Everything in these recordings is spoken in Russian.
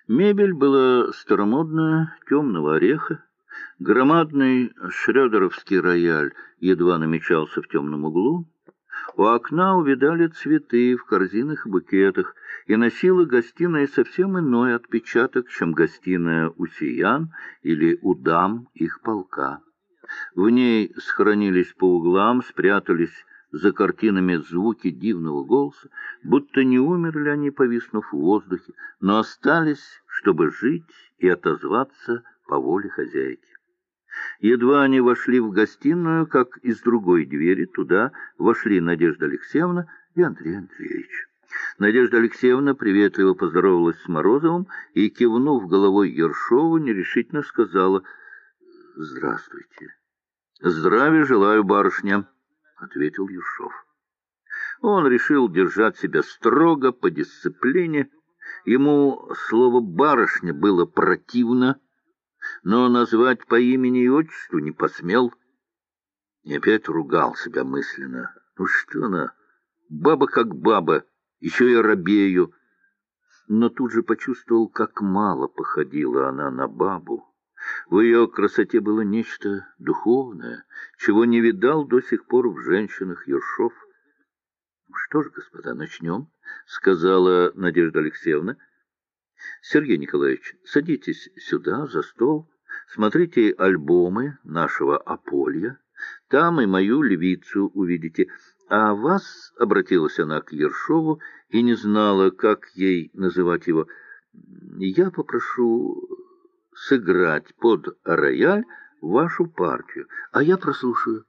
Мебель была старомодная, темного ореха. Громадный шрёдеровский рояль едва намечался в темном углу. У окна увидали цветы в корзинах и букетах, и носила гостиная совсем иной отпечаток, чем гостиная у сиян или у дам их полка. В ней схоронились по углам, спрятались за картинами звуки дивного голоса, будто не умерли они, повиснув в воздухе, но остались, чтобы жить и отозваться по воле хозяйки. Едва они вошли в гостиную, как из другой двери туда вошли Надежда Алексеевна и Андрей Андреевич. Надежда Алексеевна приветливо поздоровалась с Морозовым и, кивнув головой Ершову, нерешительно сказала: «Здравствуйте». «Здравия желаю, барышня», — ответил Ершов. Он решил держать себя строго, по дисциплине. Ему слово «барышня» было противно, но назвать по имени и отчеству не посмел. И опять ругал себя мысленно. Ну что она, баба как баба, еще и робею. Но тут же почувствовал, как мало походила она на бабу. В ее красоте было нечто духовное, чего не видал до сих пор в женщинах Ершов. — Что ж, господа, начнем, — сказала Надежда Алексеевна. — Сергей Николаевич, садитесь сюда, за стол, смотрите альбомы нашего Аполья. Там и мою львицу увидите. А вас, — обратилась она к Ершову и не знала, как ей называть его, — я попрошу сыграть под рояль вашу партию, а я прослушаю.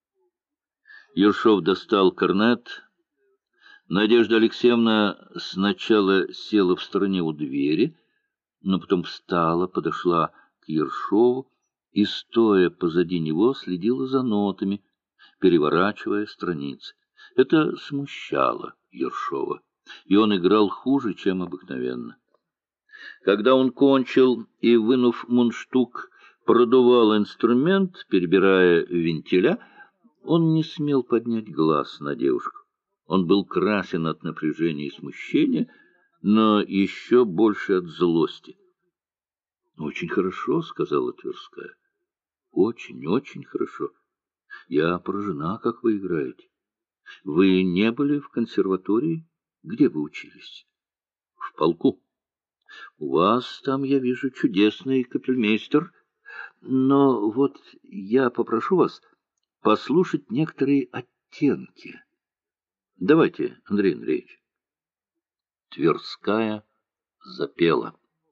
Ершов достал корнет. Надежда Алексеевна сначала села в стороне у двери, но потом встала, подошла к Ершову и, стоя позади него, следила за нотами, переворачивая страницы. Это смущало Ершова, и он играл хуже, чем обыкновенно. Когда он кончил и, вынув мундштук, продувал инструмент, перебирая вентиля, он не смел поднять глаз на девушку. Он был красен от напряжения и смущения, но еще больше от злости. — Очень хорошо, — сказала Тверская. — Очень, очень хорошо. Я поражена, как вы играете. Вы не были в консерватории? Где вы учились? — В полку. — У вас там, я вижу, чудесный капельмейстер. Но вот я попрошу вас послушать некоторые оттенки. Давайте, Андрей Андреевич. Тверская запела.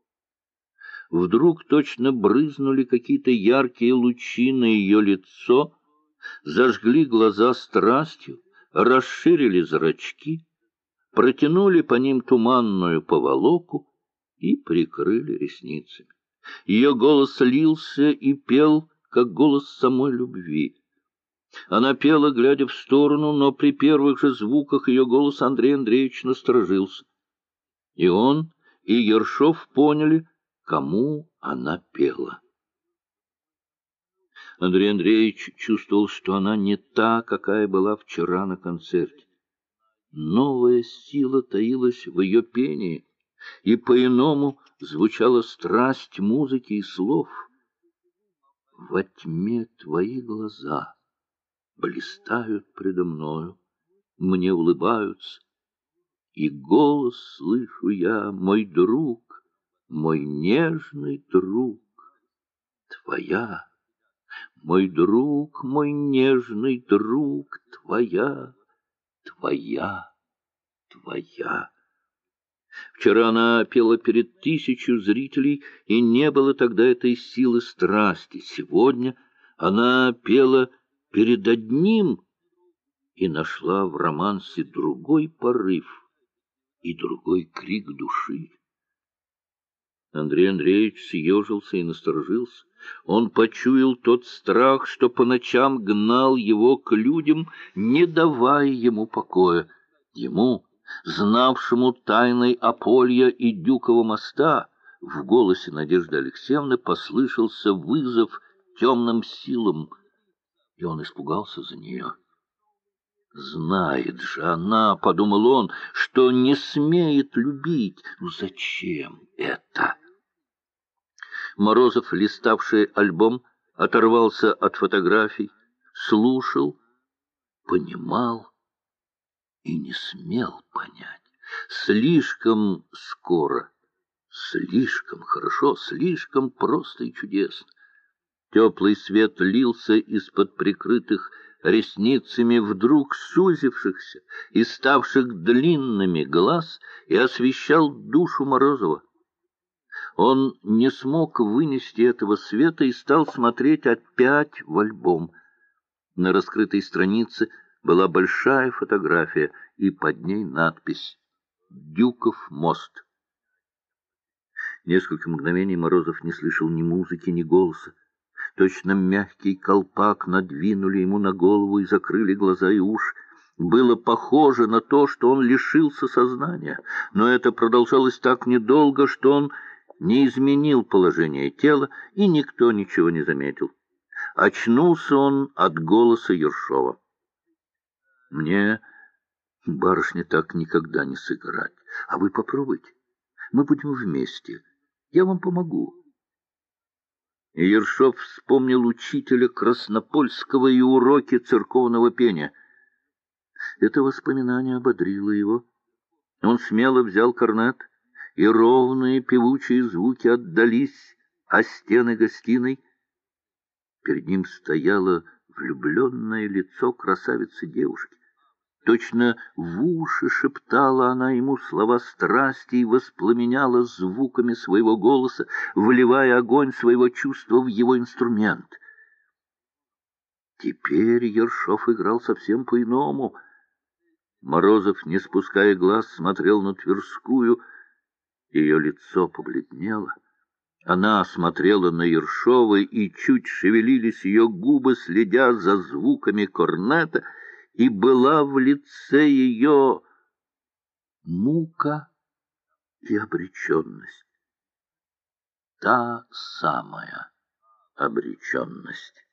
Вдруг точно брызнули какие-то яркие лучи на ее лицо, зажгли глаза страстью, расширили зрачки, протянули по ним туманную поволоку и прикрыли ресницами. Ее голос лился и пел, как голос самой любви. Она пела, глядя в сторону, но при первых же звуках ее голос Андрей Андреевич насторожился. И он, и Ершов поняли, кому она пела. Андрей Андреевич чувствовал, что она не та, какая была вчера на концерте. Новая сила таилась в ее пении, и по-иному звучала страсть музыки и слов. «Во тьме твои глаза блистают предо мною, мне улыбаются, и голос слышу я, мой друг, мой нежный друг, твоя, мой друг, мой нежный друг, твоя, твоя, твоя». Вчера она пела перед 1000 зрителей, и не было тогда этой силы страсти. Сегодня она пела перед одним и нашла в романсе другой порыв и другой крик души. Андрей Андреевич съежился и насторожился. Он почуял тот страх, что по ночам гнал его к людям, не давая ему покоя. Ему, знавшему тайной Аполья и Дюкова моста, в голосе Надежды Алексеевны послышался вызов темным силам, и он испугался за нее. Знает же она, — подумал он, — что не смеет любить. Ну зачем это? Морозов, листавший альбом, оторвался от фотографий, слушал, понимал и не смел понять. Слишком скоро, слишком хорошо, слишком просто и чудесно. Теплый свет лился из-под прикрытых ресницами вдруг сузившихся и ставших длинными глаз и освещал душу Морозова. Он не смог вынести этого света и стал смотреть опять в альбом. На раскрытой странице была большая фотография, и под ней надпись «Дюков мост». Несколько мгновений Морозов не слышал ни музыки, ни голоса. Точно мягкий колпак надвинули ему на голову и закрыли глаза и уши. Было похоже на то, что он лишился сознания, но это продолжалось так недолго, что он не изменил положение тела, и никто ничего не заметил. Очнулся он от голоса Ершова. «Мне, барышня, так никогда не сыграть. А вы попробуйте. Мы будем вместе. Я вам помогу». И Ершов вспомнил учителя Краснопольского и уроки церковного пения. Это воспоминание ободрило его. Он смело взял корнет, и ровные певучие звуки отдались о стены гостиной. Перед ним стояло влюбленное лицо красавицы-девушки. Точно в уши шептала она ему слова страсти и воспламеняла звуками своего голоса, вливая огонь своего чувства в его инструмент. Теперь Ершов играл совсем по-иному. Морозов, не спуская глаз, смотрел на Тверскую. Ее лицо побледнело. Она смотрела на Ершова, и чуть шевелились ее губы, следя за звуками корнета, и была в лице ее мука и обреченность. Та самая обреченность.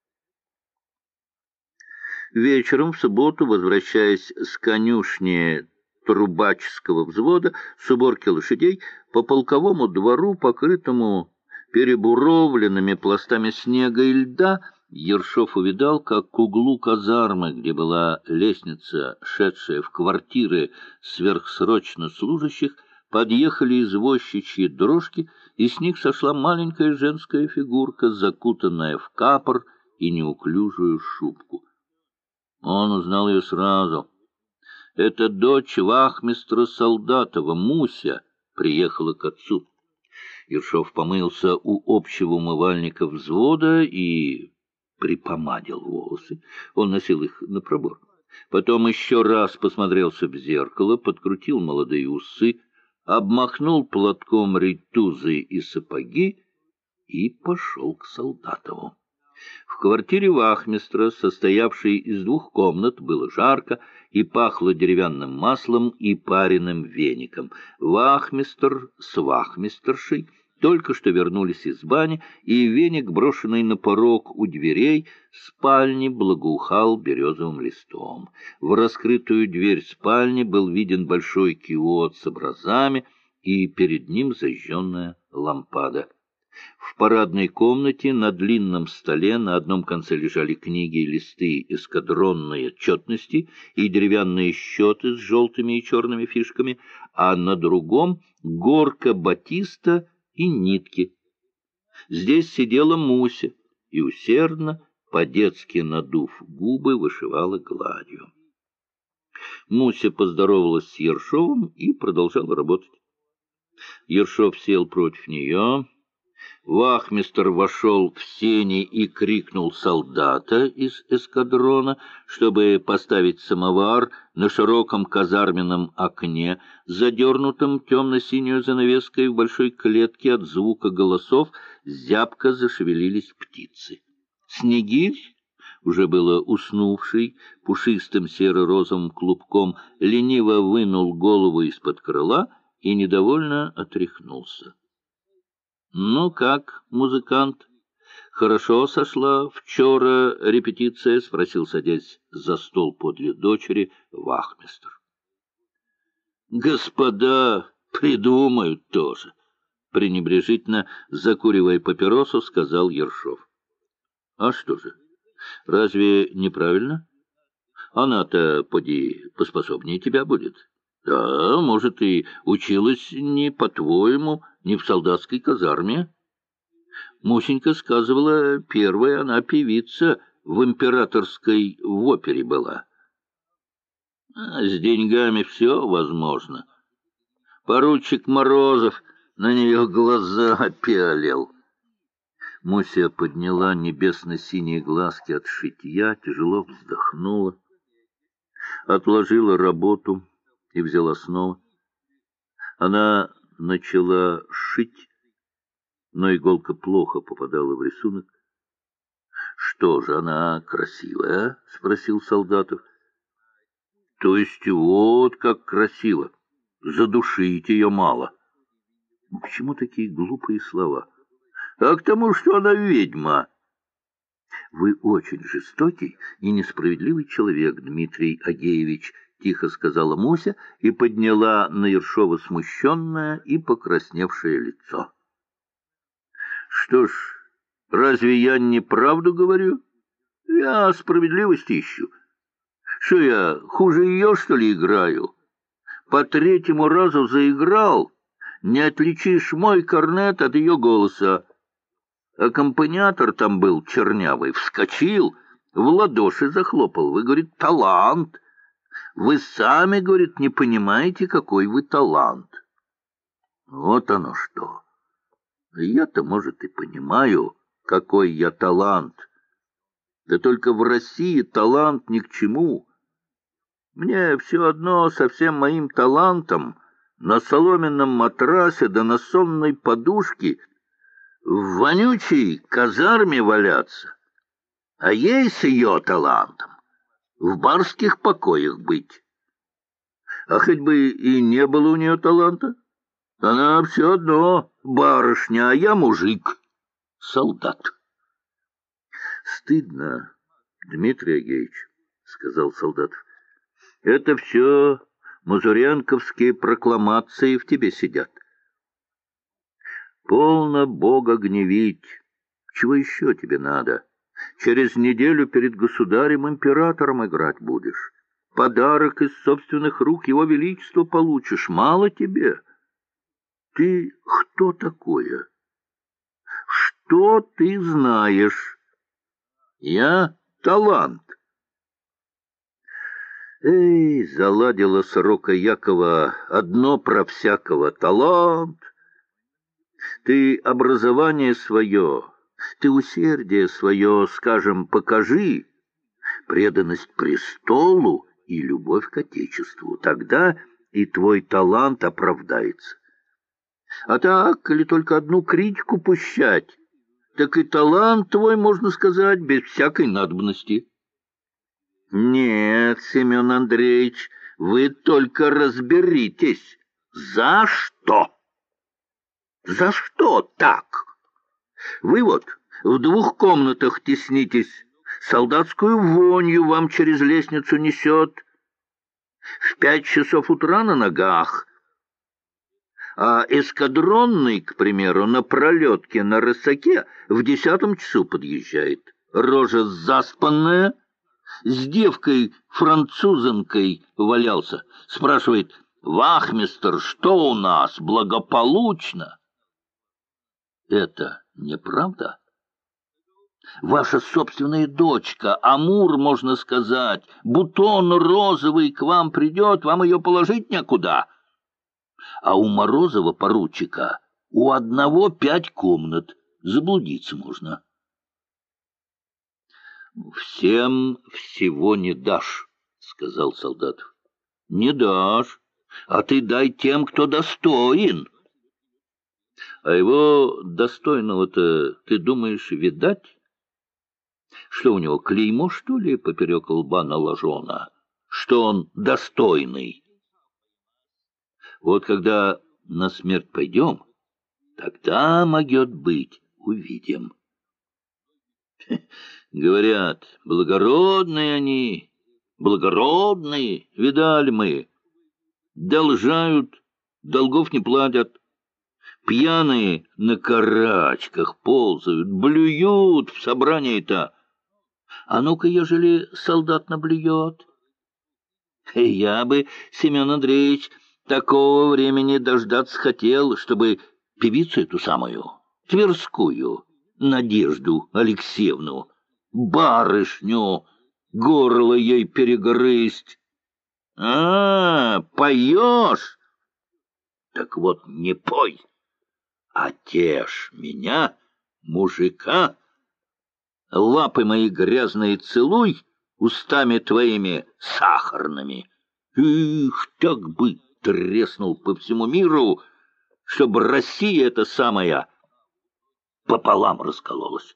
Вечером в субботу, возвращаясь с конюшни Трубачского взвода с уборки лошадей, по полковому двору, покрытому перебуровленными пластами снега и льда, Ершов увидал, как к углу казармы, где была лестница, шедшая в квартиры сверхсрочно служащих, подъехали извозчичьи дрожки, и с них сошла маленькая женская фигурка, закутанная в капор и неуклюжую шубку. Он узнал ее сразу. Это дочь вахмистра Солдатова, Муся, приехала к отцу. Ершов помылся у общего умывальника взвода и припомадил волосы. Он носил их на пробор. Потом еще раз посмотрелся в зеркало, подкрутил молодые усы, обмахнул платком рейтузы и сапоги и пошел к Солдатову. В квартире вахмистра, состоявшей из 2 комнат, было жарко и пахло деревянным маслом и пареным веником. Вахмистр с вахмистершей только что вернулись из бани, и веник, брошенный на порог у дверей спальни, благоухал березовым листом. В раскрытую дверь спальни был виден большой киот с образами, и перед ним зажженная лампада. В парадной комнате на длинном столе на одном конце лежали книги и листы эскадронной отчетности и деревянные счеты с желтыми и черными фишками, а на другом — горка батиста и нитки. Здесь сидела Муся и усердно, по-детски надув губы, вышивала гладью. Муся поздоровалась с Ершовым и продолжала работать. Ершов сел против нее. Вахмистр вошел в сени и крикнул солдата из эскадрона, чтобы поставить самовар на широком казарменном окне, задернутом темно-синюю занавеской. В большой клетке от звука голосов зябко зашевелились птицы. Снегирь, уже было уснувший, пушистым серо-розовым клубком, лениво вынул голову из-под крыла и недовольно отряхнулся. — Ну как, музыкант? Хорошо сошла вчера репетиция? — спросил, садясь за стол подле дочери, вахмистр. — Господа придумают тоже, — пренебрежительно, закуривая папиросу, сказал Ершов. — А что же, разве неправильно? Она-то, поди, поспособнее тебя будет. Да, может, и училась не по-твоему, не в солдатской казарме. Мусенька сказывала, первая она певица в императорской в опере была. С деньгами все возможно. Поручик Морозов на нее глаза пялил. Муся подняла небесно-синие глазки от шитья, тяжело вздохнула, отложила работу и взяла снова. Она начала шить, но иголка плохо попадала в рисунок. — Что же она красивая? — спросил Солдатов. — То есть вот как красиво. Задушить ее мало. — Почему такие глупые слова? — А к тому, что она ведьма. — Вы очень жестокий и несправедливый человек, Дмитрий Агеевич, — тихо сказала Муся и подняла на Ершова смущенное и покрасневшее лицо. — Что ж, разве я не правду говорю? Я справедливости ищу. Что я, хуже ее, что ли, играю? По третьему разу заиграл, не отличишь мой корнет от ее голоса. Аккомпаниатор там был чернявый, вскочил, в ладоши захлопал. Вы, говорит, талант. Вы сами, говорит, не понимаете, какой вы талант. Вот оно что. Я-то, может, и понимаю, какой я талант. Да только в России талант ни к чему. Мне все одно со всем моим талантом на соломенном матрасе да на сонной подушке в вонючей казарме валяться, а ей с ее талантом в барских покоях быть. А хоть бы и не было у нее таланта, она все одно барышня, а я мужик, солдат. — Стыдно, Дмитрий Агеевич, — сказал Солдатов. — Это все мазуренковские прокламации в тебе сидят. Полно Бога гневить. Чего еще тебе надо? Через неделю перед государем-императором играть будешь. Подарок из собственных рук его величества получишь. Мало тебе? Ты кто такое? Что ты знаешь? Я талант. Эй, заладила сорока Якова одно про всякого. Талант. Ты образование свое, ты усердие свое, скажем, покажи, преданность престолу и любовь к Отечеству. Тогда и твой талант оправдается. А так, или только одну критику пущать, так и талант твой, можно сказать, без всякой надобности. Нет, Семен Андреевич, вы только разберитесь, за что? За что так? Вы вот в 2 комнатах теснитесь, солдатскую вонью вам через лестницу несет, в 5 часов утра на ногах, а эскадронный, к примеру, на пролетке на рысаке в 10 часу подъезжает. Рожа заспанная, с девкой-французенкой валялся. Спрашивает: «Вахмистр, что у нас, благополучно?» Это неправда? Ваша собственная дочка, Амур, можно сказать, бутон розовый к вам придет, вам ее положить некуда. А у Морозова, поручика, у одного 5 комнат, заблудиться можно. — Всем всего не дашь, — сказал Солдатов. — Не дашь, а ты дай тем, кто достоин. — А его достойного-то, ты думаешь, видать? Что у него, клеймо, что ли, поперек лба наложено? Что он достойный? Вот когда на смерть пойдем, тогда, могет быть, увидим. Говорят, благородные они, благородные, видали мы. Должают, долгов не платят. Пьяные на карачках ползают, блюют в собрании-то. А ну-ка, ежели солдат наблюет? Я бы, Семен Андреевич, такого времени дождаться хотел, чтобы певицу эту самую, Тверскую, Надежду Алексеевну, барышню, горло ей перегрызть. Поешь? Так вот не пой, а тешь меня, мужика, лапы мои грязные целуй, устами твоими сахарными. Их, так бы треснул по всему миру, чтобы Россия эта самая пополам раскололась.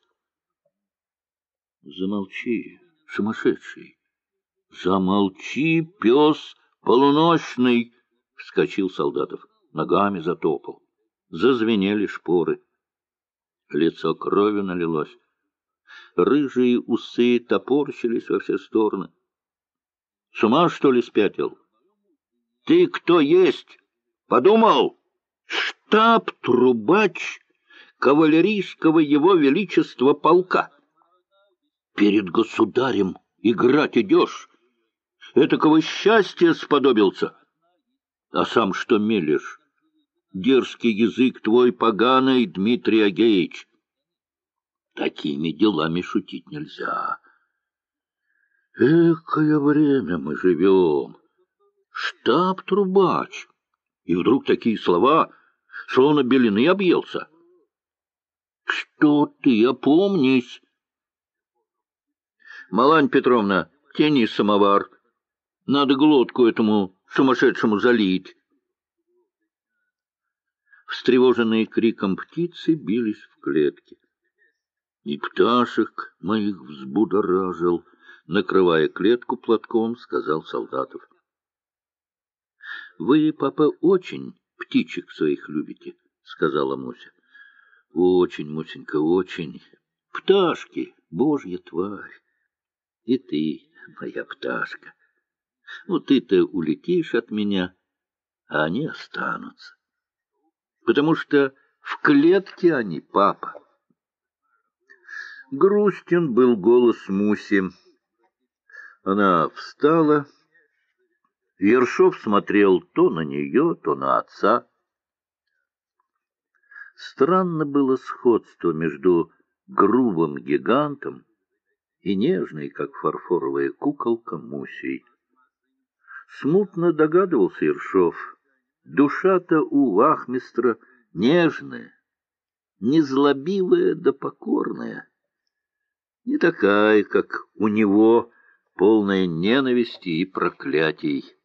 Замолчи, сумасшедший, замолчи, пес полуночный, — вскочил Солдатов, ногами затопал. Зазвенели шпоры. Лицо кровью налилось. Рыжие усы топорщились во все стороны. С ума, что ли, спятил? Ты кто есть? Подумал? Штаб-трубач кавалерийского его величества полка. Перед государем играть идешь? Этакого счастья сподобился. А сам что мелешь? Дерзкий язык твой поганый, Дмитрий Агеич. Такими делами шутить нельзя. Экое время мы живем. Штаб-трубач. И вдруг такие слова, словно белины объелся. Что ты, опомнись. Малань Петровна, тяни самовар. Надо глотку этому сумасшедшему залить. Встревоженные криком птицы бились в клетке. И пташек моих взбудоражил, накрывая клетку платком, сказал Солдатов. — Вы, папа, очень птичек своих любите, — сказала Муся. — Очень, Мусенька, очень. Пташки, божья тварь. И ты, моя пташка. Ну, ты-то улетишь от меня, а они останутся. Потому что в клетке они, папа. Грустен был голос Муси. Она встала. Ершов смотрел то на нее, то на отца. Странно было сходство между грубым гигантом и нежной, как фарфоровая куколка, Мусей. Смутно догадывался Ершов. Душа-то у вахмистра нежная, незлобивая да покорная. Не такая, как у него, полная ненависти и проклятий.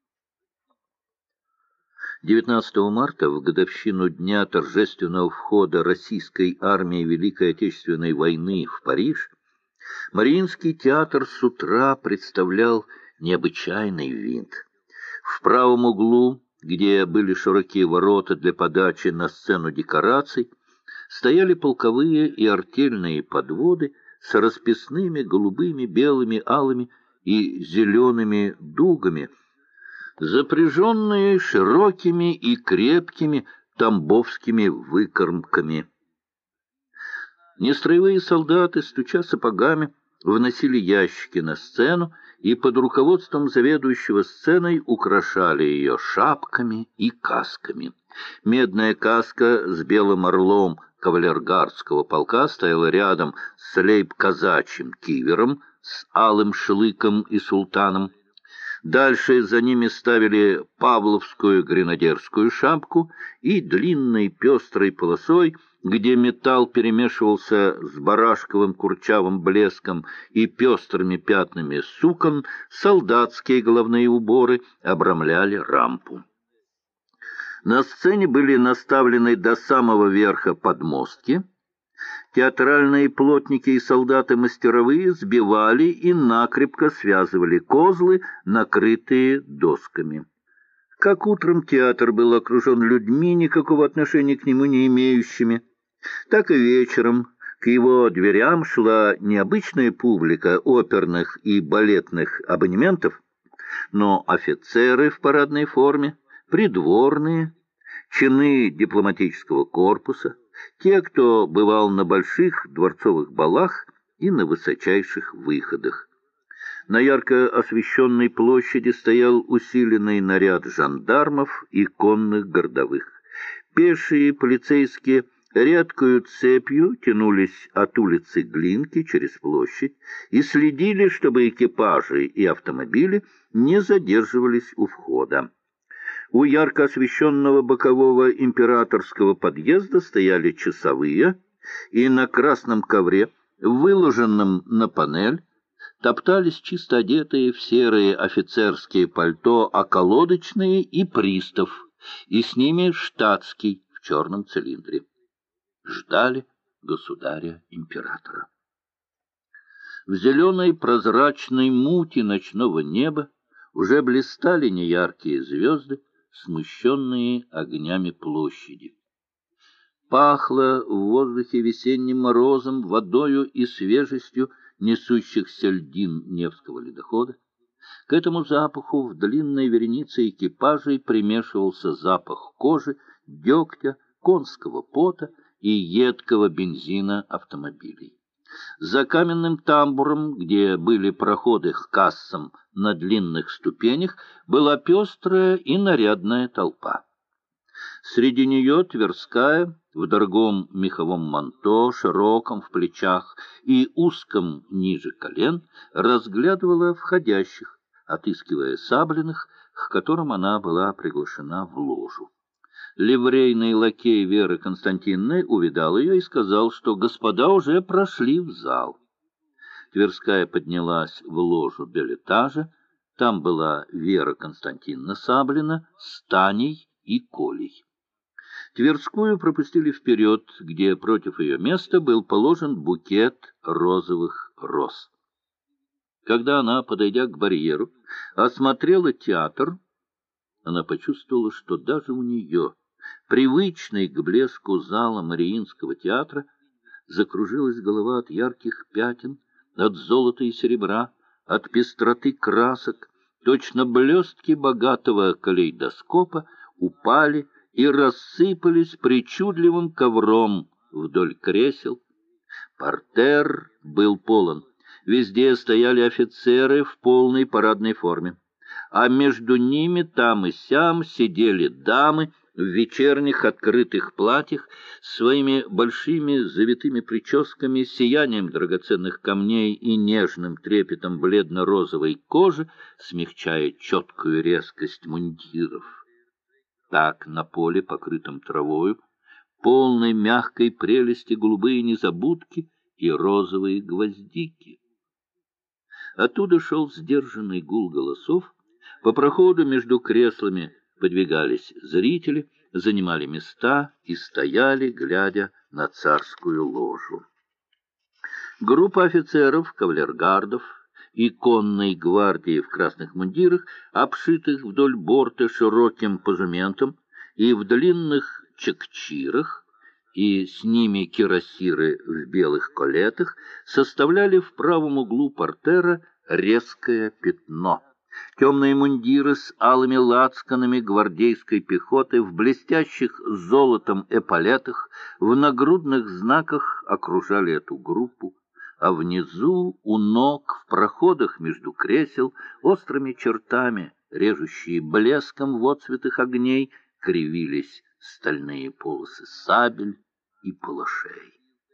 19 марта, в годовщину дня торжественного входа российской армии Великой Отечественной войны в Париж, Мариинский театр с утра представлял необычайный вид. В правом углу, где были широкие ворота для подачи на сцену декораций, стояли полковые и артельные подводы с расписными голубыми, белыми, алыми и зелеными дугами, запряженные широкими и крепкими тамбовскими выкормками. Нестроевые солдаты, стуча сапогами, вносили ящики на сцену и под руководством заведующего сценой украшали ее шапками и касками. Медная каска с белым орлом кавалергардского полка стояла рядом с лейб-казачьим кивером, с алым шлыком и султаном. Дальше за ними ставили павловскую гренадерскую шапку и длинной пестрой полосой, где металл перемешивался с барашковым курчавым блеском и пестрыми пятнами сукон, солдатские головные уборы обрамляли рампу. На сцене были наставлены до самого верха подмостки. Театральные плотники и солдаты-мастеровые сбивали и накрепко связывали козлы, накрытые досками. Как утром театр был окружен людьми, никакого отношения к нему не имеющими, так и вечером К его дверям шла необычная публика оперных и балетных абонементов, но офицеры в парадной форме, придворные, чины дипломатического корпуса, те, кто бывал на больших дворцовых балах и на высочайших выходах. На ярко освещенной площади стоял усиленный наряд жандармов и конных городовых. Пешие полицейские редкою цепью тянулись от улицы Глинки через площадь и следили, чтобы экипажи и автомобили не задерживались у входа. У ярко освещенного бокового императорского подъезда стояли часовые, и на красном ковре, выложенном на панель, топтались чисто одетые в серые офицерские пальто околодочные и пристав, и с ними штатский в черном цилиндре. Ждали государя-императора. В зеленой прозрачной мути ночного неба уже блистали неяркие звезды, смущенные огнями площади. Пахло в воздухе весенним морозом, водою и свежестью несущихся льдин Невского ледохода. К этому запаху в длинной веренице экипажей примешивался запах кожи, дегтя, конского пота и едкого бензина автомобилей. За каменным тамбуром, где были проходы к кассам на длинных ступенях, была пестрая и нарядная толпа. Среди нее Тверская в дорогом меховом манто, широком в плечах и узком ниже колен, разглядывала входящих, отыскивая Саблиных, к которым она была приглашена в ложу. Ливрейный лакей Веры Константиновны увидал ее и сказал, что господа уже прошли в зал. Тверская поднялась в ложу бельэтажа. Там была Вера Константиновна Саблина с Таней и Колей. Тверскую пропустили вперед, где против ее места был положен букет розовых роз. Когда она, подойдя к барьеру, осмотрела театр, она почувствовала, что даже у нее, привычной к блеску зала Мариинского театра, закружилась голова от ярких пятен, от золота и серебра, от пестроты красок. Точно блестки богатого калейдоскопа упали и рассыпались причудливым ковром вдоль кресел. Партер был полон. Везде стояли офицеры в полной парадной форме, а между ними там и сям сидели дамы в вечерних открытых платьях, своими большими завитыми прическами, сиянием драгоценных камней и нежным трепетом бледно-розовой кожи, смягчая четкую резкость мундиров. Так на поле, покрытом травою, полной мягкой прелести голубые незабудки и розовые гвоздики. Оттуда шел сдержанный гул голосов. По проходу между креслами подвигались зрители, занимали места и стояли, глядя на царскую ложу. Группа офицеров, кавалергардов и конной гвардии в красных мундирах, обшитых вдоль борта широким позументом, и в длинных чекчирах, и с ними кирасиры в белых колетах, составляли в правом углу портера резкое пятно. Темные мундиры с алыми лацканами гвардейской пехоты в блестящих золотом эполетах, в нагрудных знаках окружали эту группу, а внизу, у ног, в проходах между кресел, острыми чертами, режущие блеском в отцветах огней, кривились стальные полосы сабель и палашей.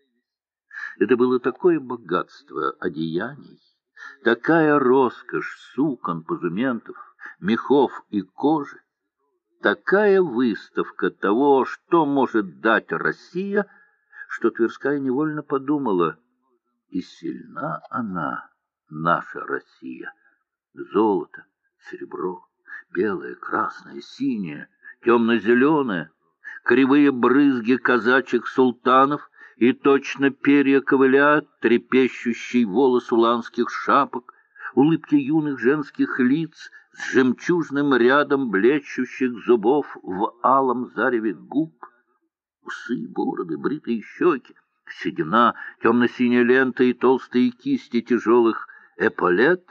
Это было такое богатство одеяний, такая роскошь сукон, позументов, мехов и кожи, такая выставка того, что может дать Россия, что Тверская невольно подумала: и сильна она, наша Россия. Золото, серебро, белое, красное, синее, темно-зеленое, кривые брызги казачьих султанов и точно перья ковыля, трепещущий волос уланских шапок, улыбки юных женских лиц с жемчужным рядом блещущих зубов в алом зареве губ, усы, бороды, бритые щеки, седина, темно-синяя лента и толстые кисти тяжелых эполет,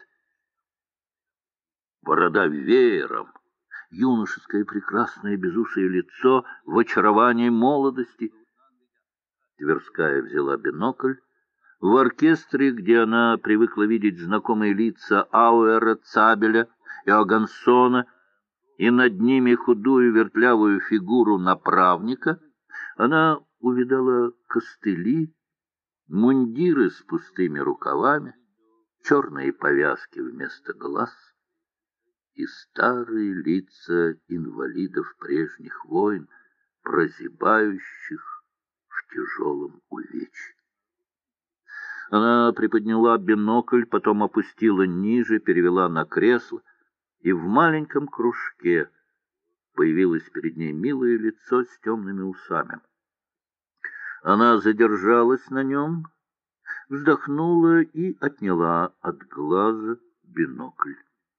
борода веером, юношеское прекрасное безусое лицо в очаровании молодости. Тверская взяла бинокль. В оркестре, где она привыкла видеть знакомые лица Ауэра, Цабеля и Огансона, и над ними худую вертлявую фигуру направника, она увидала костыли, мундиры с пустыми рукавами, черные повязки вместо глаз и старые лица инвалидов прежних войн, прозябающих в тяжелом увечье. Она приподняла бинокль, потом опустила ниже, перевела на кресло, и в маленьком кружке появилось перед ней милое лицо с темными усами. Она задержалась на нем, вздохнула и отняла от глаза бинокль.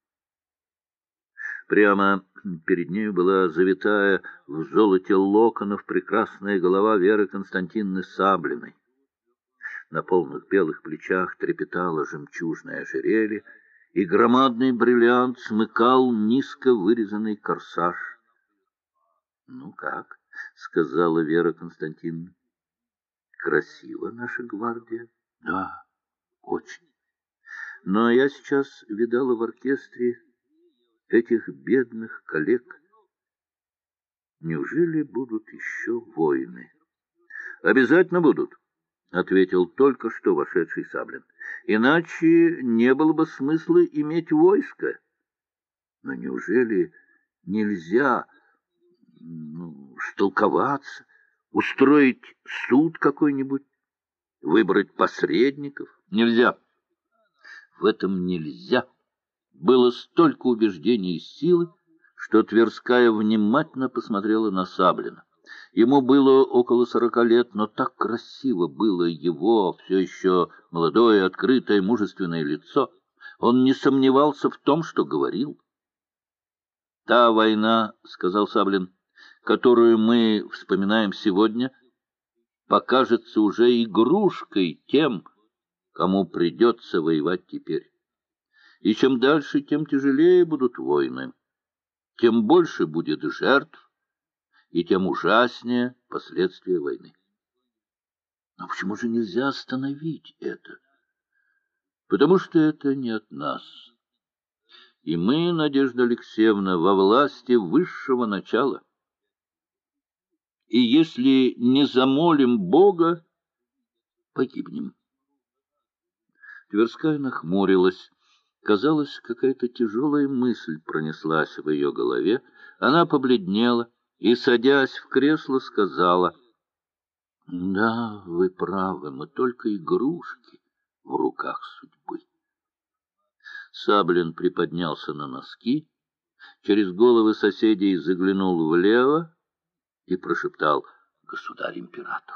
Прямо перед нею была завитая в золоте локонов прекрасная голова Веры Константиновны Саблиной. На полных белых плечах трепетало жемчужное ожерелье, и громадный бриллиант смыкал низко вырезанный корсаж. — Ну как? — сказала Вера Константиновна. — Красива наша гвардия? — Да, очень. Но я сейчас видала в оркестре этих бедных коллег. Неужели будут еще войны? — Обязательно будут, — ответил только что вошедший Саблин. — Иначе не было бы смысла иметь войско. Но неужели нельзя столковаться, устроить суд какой-нибудь, выбрать посредников? Нельзя. В этом нельзя было столько убеждений и силы, что Тверская внимательно посмотрела на Саблина. Ему было около 40 лет, но так красиво было его все еще молодое, открытое, мужественное лицо. Он не сомневался в том, что говорил. «Та война, — сказал Саблин, — которую мы вспоминаем сегодня, покажется уже игрушкой тем, кому придется воевать теперь. И чем дальше, тем тяжелее будут войны, тем больше будет жертв, и тем ужаснее последствия войны. Но почему же нельзя остановить это? Потому что это не от нас. И мы, Надежда Алексеевна, во власти высшего начала. И если не замолим Бога, погибнем. Тверская нахмурилась. Казалось, какая-то тяжелая мысль пронеслась в ее голове. Она побледнела и, садясь в кресло, сказала: — Да, вы правы, мы только игрушки в руках судьбы. Саблин приподнялся на носки, через головы соседей заглянул влево и прошептал: — Государь-император.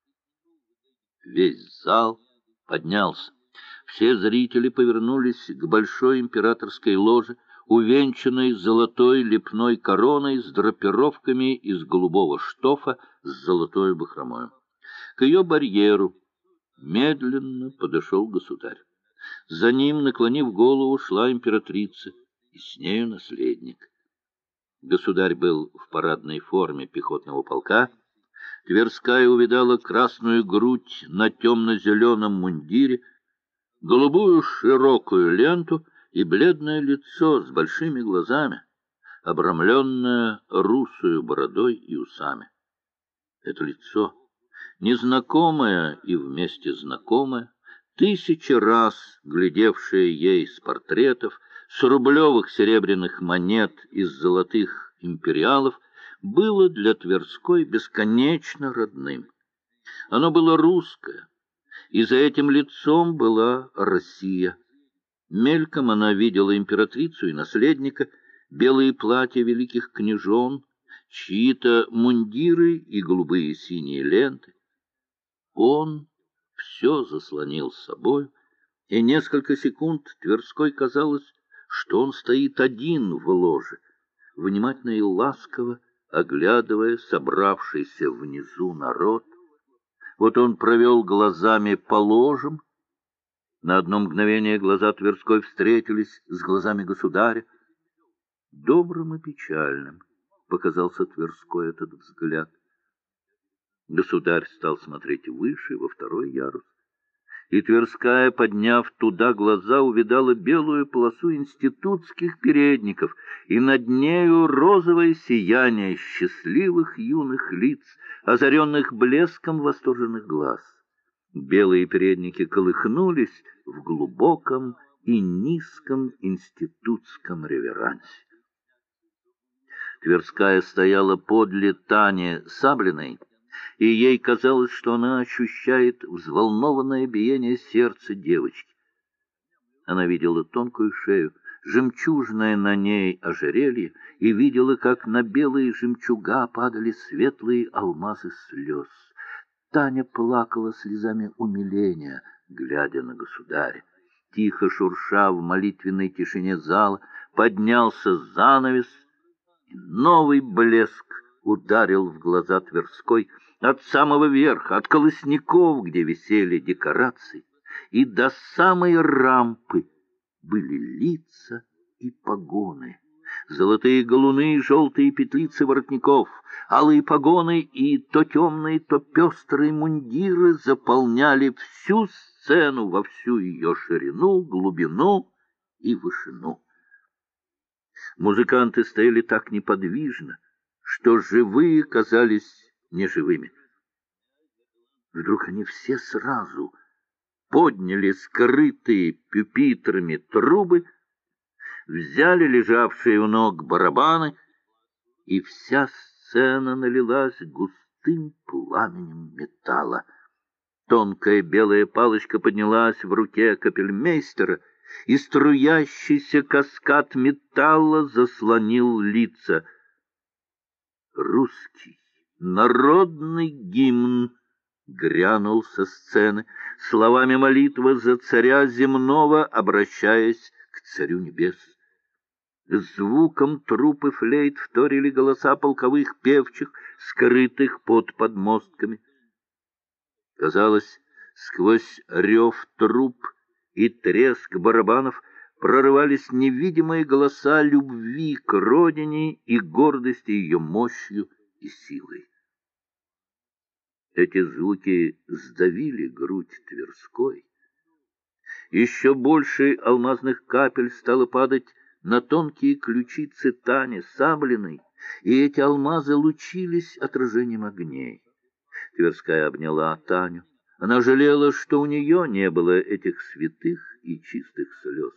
Весь зал поднялся. Все зрители повернулись к большой императорской ложе, увенчанной золотой лепной короной с драпировками из голубого штофа с золотой бахромой. К ее барьеру медленно подошел государь. За ним, наклонив голову, шла императрица, и с нею наследник. Государь был в парадной форме пехотного полка. Тверская увидала красную грудь на темно-зеленом мундире, голубую широкую ленту и бледное лицо с большими глазами, обрамленное русою бородой и усами. Это лицо, незнакомое и вместе знакомое, 1000 раз глядевшее ей с портретов, с рублевых серебряных монет из золотых империалов, было для Тверской бесконечно родным. Оно было русское, и за этим лицом была Россия. Мельком она видела императрицу и наследника, белые платья великих княжон, чьи-то мундиры и голубые и синие ленты. Он все заслонил с собой, и несколько секунд Тверской казалось, что он стоит один в ложе, внимательно и ласково оглядывая собравшийся внизу народ. Вот он провел глазами по ложам. На одно мгновение глаза Тверской встретились с глазами государя. Добрым и печальным показался Тверской этот взгляд. Государь стал смотреть выше, во второй ярус. И Тверская, подняв туда глаза, увидала белую полосу институтских передников, и над нею розовое сияние счастливых юных лиц, озаренных блеском восторженных глаз. Белые передники колыхнулись в глубоком и низком институтском реверансе. Тверская стояла подле Тани Саблиной, и ей казалось, что она ощущает взволнованное биение сердца девочки. Она видела тонкую шею, жемчужное на ней ожерелье, и видела, как на белые жемчуга падали светлые алмазы слез. Таня плакала слезами умиления, глядя на государя. Тихо шурша в молитвенной тишине зала, поднялся занавес, и новый блеск ударил в глаза Тверской от самого верха, от колосников, где висели декорации, и до самой рампы были лица и погоны, золотые галуны и желтые петлицы воротников, алые погоны и то темные, то пестрые мундиры заполняли всю сцену во всю ее ширину, глубину и вышину. Музыканты стояли так неподвижно, что живые казались неживыми. Вдруг они все сразу подняли скрытые пюпитрами трубы, взяли лежавшие у ног барабаны, и вся сцена налилась густым пламенем металла. Тонкая белая палочка поднялась в руке капельмейстера, и струящийся каскад металла заслонил лица. Русский народный гимн грянул со сцены, словами молитвы за царя земного, обращаясь к царю небес. Звуком труб и флейт вторили голоса полковых певчих, скрытых под подмостками. Казалось, сквозь рев труб и треск барабанов прорывались невидимые голоса любви к родине и гордости ее мощью и силой. Эти звуки сдавили грудь Тверской. Еще больше алмазных капель стало падать на тонкие ключицы Тани Саблиной, и эти алмазы лучились отражением огней. Тверская обняла Таню. Она жалела, что у нее не было этих святых и чистых слез.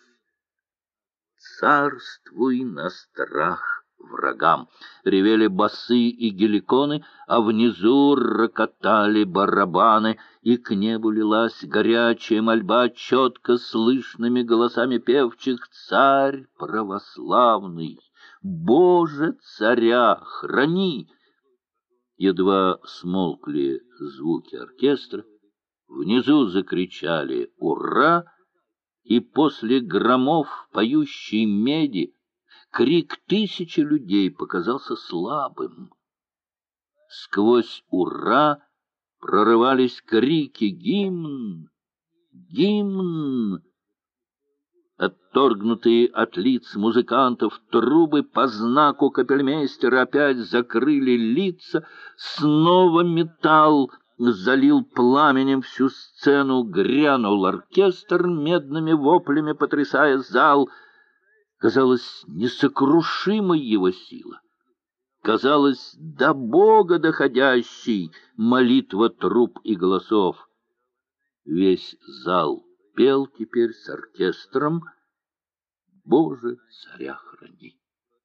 «Царствуй на страх врагам!» — ревели басы и геликоны, а внизу рокотали барабаны, и к небу лилась горячая мольба четко слышными голосами певчих: «Царь православный! Боже, царя храни!» Едва смолкли звуки оркестра, внизу закричали «Ура!», и после громов поющей меди крик тысячи людей показался слабым. Сквозь «Ура!» прорывались крики «Гимн! Гимн!». Отторгнутые от лиц музыкантов трубы по знаку капельмейстера опять закрыли лица, снова металл залил пламенем всю сцену, грянул оркестр медными воплями, потрясая зал. Казалось, несокрушимой его сила. Казалось, до Бога доходящей молитва труб и голосов. Весь зал пел теперь с оркестром «Боже, царя храни».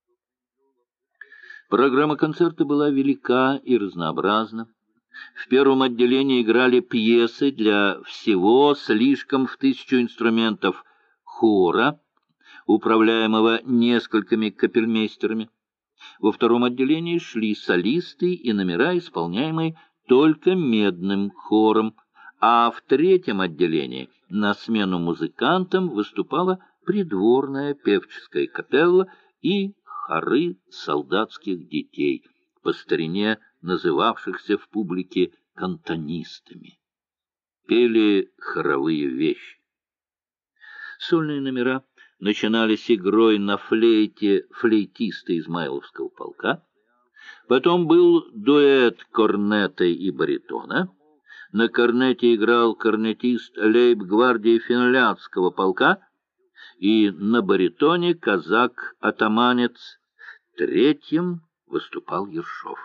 Программа концерта была велика и разнообразна. В первом отделении играли пьесы для всего слишком в 1000 инструментов хора, управляемого несколькими капельмейстерами. Во втором отделении шли солисты и номера, исполняемые только медным хором, а в третьем отделении на смену музыкантам выступала придворная певческая капелла и хоры солдатских детей, по старине называвшихся в публике кантонистами. Пели хоровые вещи. Сольные номера начинались игрой на флейте флейтиста Измайловского полка. Потом был дуэт корнета и баритона. На корнете играл корнетист лейб-гвардии финляндского полка и на баритоне казак-атаманец. Третьим выступал Ершов.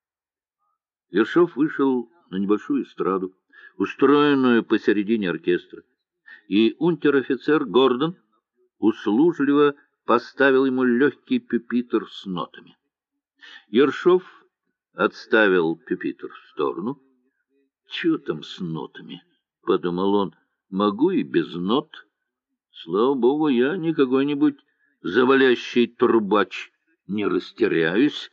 Ершов вышел на небольшую эстраду, устроенную посередине оркестра, и унтер-офицер Гордон услужливо поставил ему легкий пюпитр с нотами. Ершов отставил пюпитр в сторону. «Чего там с нотами?» — подумал он. «Могу и без нот. Слава богу, я не какой-нибудь завалящий трубач, не растеряюсь».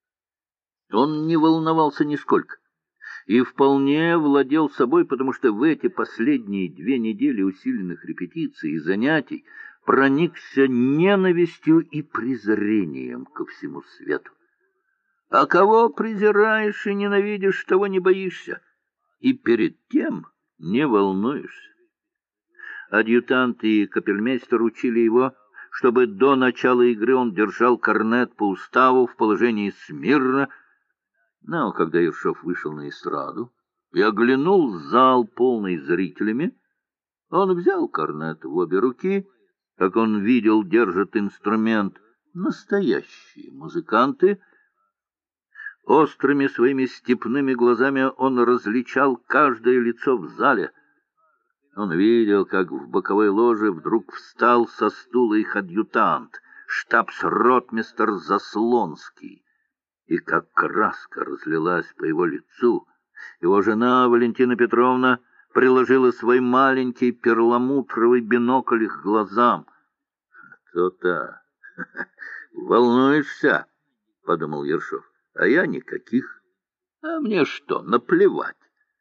Он не волновался нисколько и вполне владел собой, потому что в эти последние 2 недели усиленных репетиций и занятий проникся ненавистью и презрением ко всему свету. А кого презираешь и ненавидишь, того не боишься, и перед тем не волнуешься. Адъютант и капельмейстер учили его, чтобы до начала игры он держал корнет по уставу в положении смирно. Но когда Ершов вышел на эстраду и оглянул зал, полный зрителями, он взял корнет в обе руки, как он видел, держат инструмент настоящие музыканты. Острыми своими степными глазами он различал каждое лицо в зале. Он видел, как в боковой ложе вдруг встал со стула их адъютант, штабс-ротмистр Заслонский, и как краска разлилась по его лицу. Его жена Валентина Петровна приложила свой маленький перламутровый бинокль к глазам. «Кто-то волнуешься?» — подумал Ершов. «А я никаких. А мне что, наплевать?»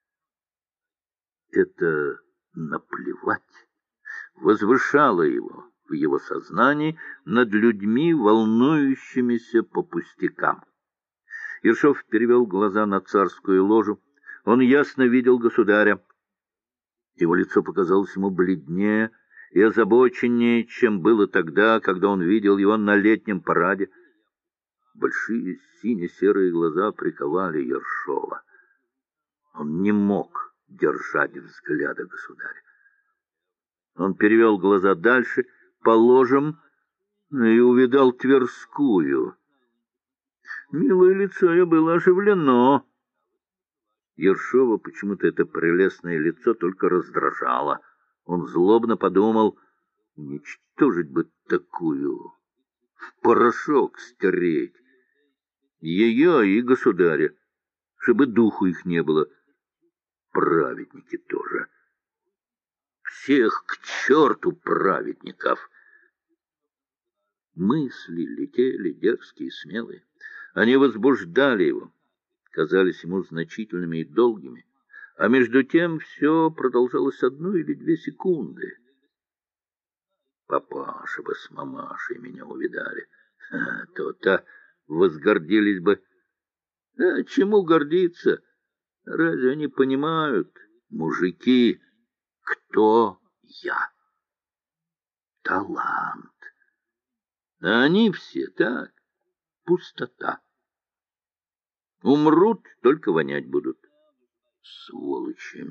Это наплевать возвышало его в его сознании над людьми, волнующимися по пустякам. Ершов перевел глаза на царскую ложу. Он ясно видел государя. Его лицо показалось ему бледнее и озабоченнее, чем было тогда, когда он видел его на летнем параде. Большие сине-серые глаза приковали Ершова. Он не мог держать взгляда государя. Он перевел глаза дальше, по ложам, и увидал Тверскую. Милое лицо ее было оживлено. Ершова почему-то это прелестное лицо только раздражало. Он злобно подумал: уничтожить бы такую, в порошок стереть. Ее и государя, чтобы духу их не было. Праведники тоже. Всех к черту праведников! Мысли летели дерзкие и смелые. Они возбуждали его, казались ему значительными и долгими, а между тем все продолжалось 1 или 2 секунды. Папаша бы с мамашей меня увидали, то-то возгордились бы. А чему гордиться? Разве они понимают, мужики, кто я? Талант. А они все так, пустота. Умрут, только вонять будут. Сволочи.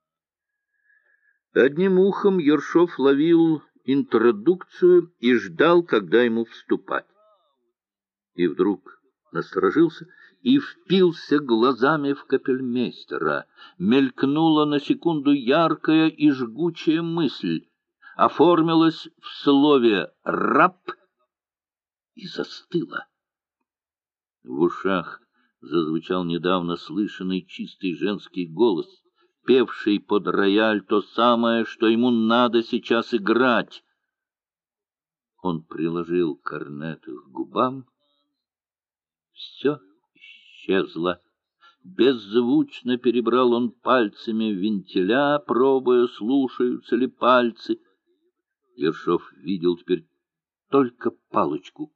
Одним ухом Ершов ловил интродукцию и ждал, когда ему вступать. И вдруг насторожился и впился глазами в капельмейстера. Мелькнула на секунду яркая и жгучая мысль, оформилась в слове «раб» и застыла. В ушах зазвучал недавно слышанный чистый женский голос, певший под рояль то самое, что ему надо сейчас играть. Он приложил корнет к губам. Все исчезло. Беззвучно перебрал он пальцами вентиля, пробуя, слушаются ли пальцы. Ершов видел теперь только палочку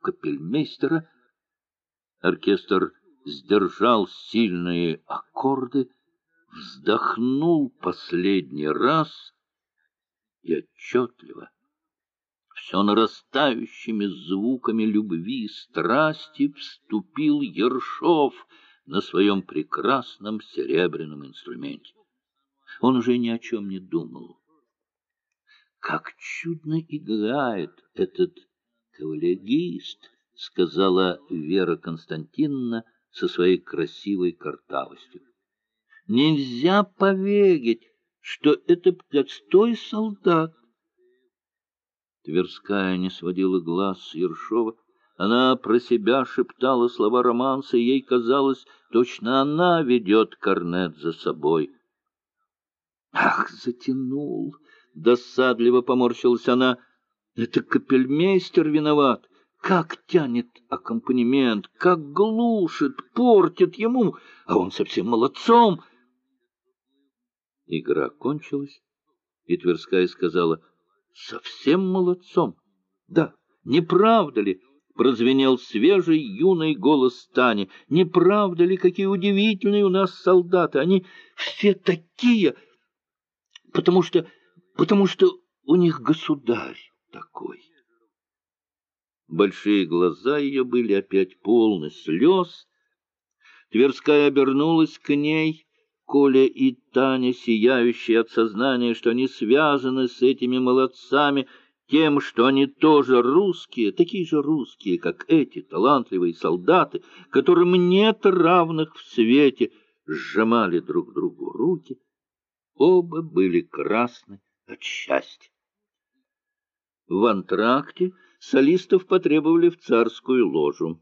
капельмейстера. Оркестр сдержал сильные аккорды. вздохнул последний раз и отчетливо, все нарастающими звуками любви и страсти, вступил Ершов на своем прекрасном серебряном инструменте. Он уже ни о чем не думал. «Как чудно играет этот кавалергист», — сказала Вера Константиновна со своей красивой картавостью. «Нельзя поверить, что это простой солдат». Тверская не сводила глаз с Ершова. Она про себя шептала слова романса, и ей казалось, точно она ведет корнет за собой. «Ах, затянул!» — досадливо поморщилась она. «Это капельмейстер виноват. Как тянет аккомпанемент, как глушит, портит ему, а он совсем молодцом!» Игра кончилась, и Тверская сказала: «Совсем молодцом? Да, не правда ли?» Прозвенел свежий юный голос Тани. «Не правда ли, какие удивительные у нас солдаты? Они все такие, потому что у них государь такой». Большие глаза ее были опять полны слез. Тверская обернулась к ней. Коля и Таня, сияющие от сознания, что они связаны с этими молодцами, тем, что они тоже русские, такие же русские, как эти талантливые солдаты, которым нет равных в свете, сжимали друг другу руки. Оба были красны от счастья. В антракте солистов потребовали в царскую ложу.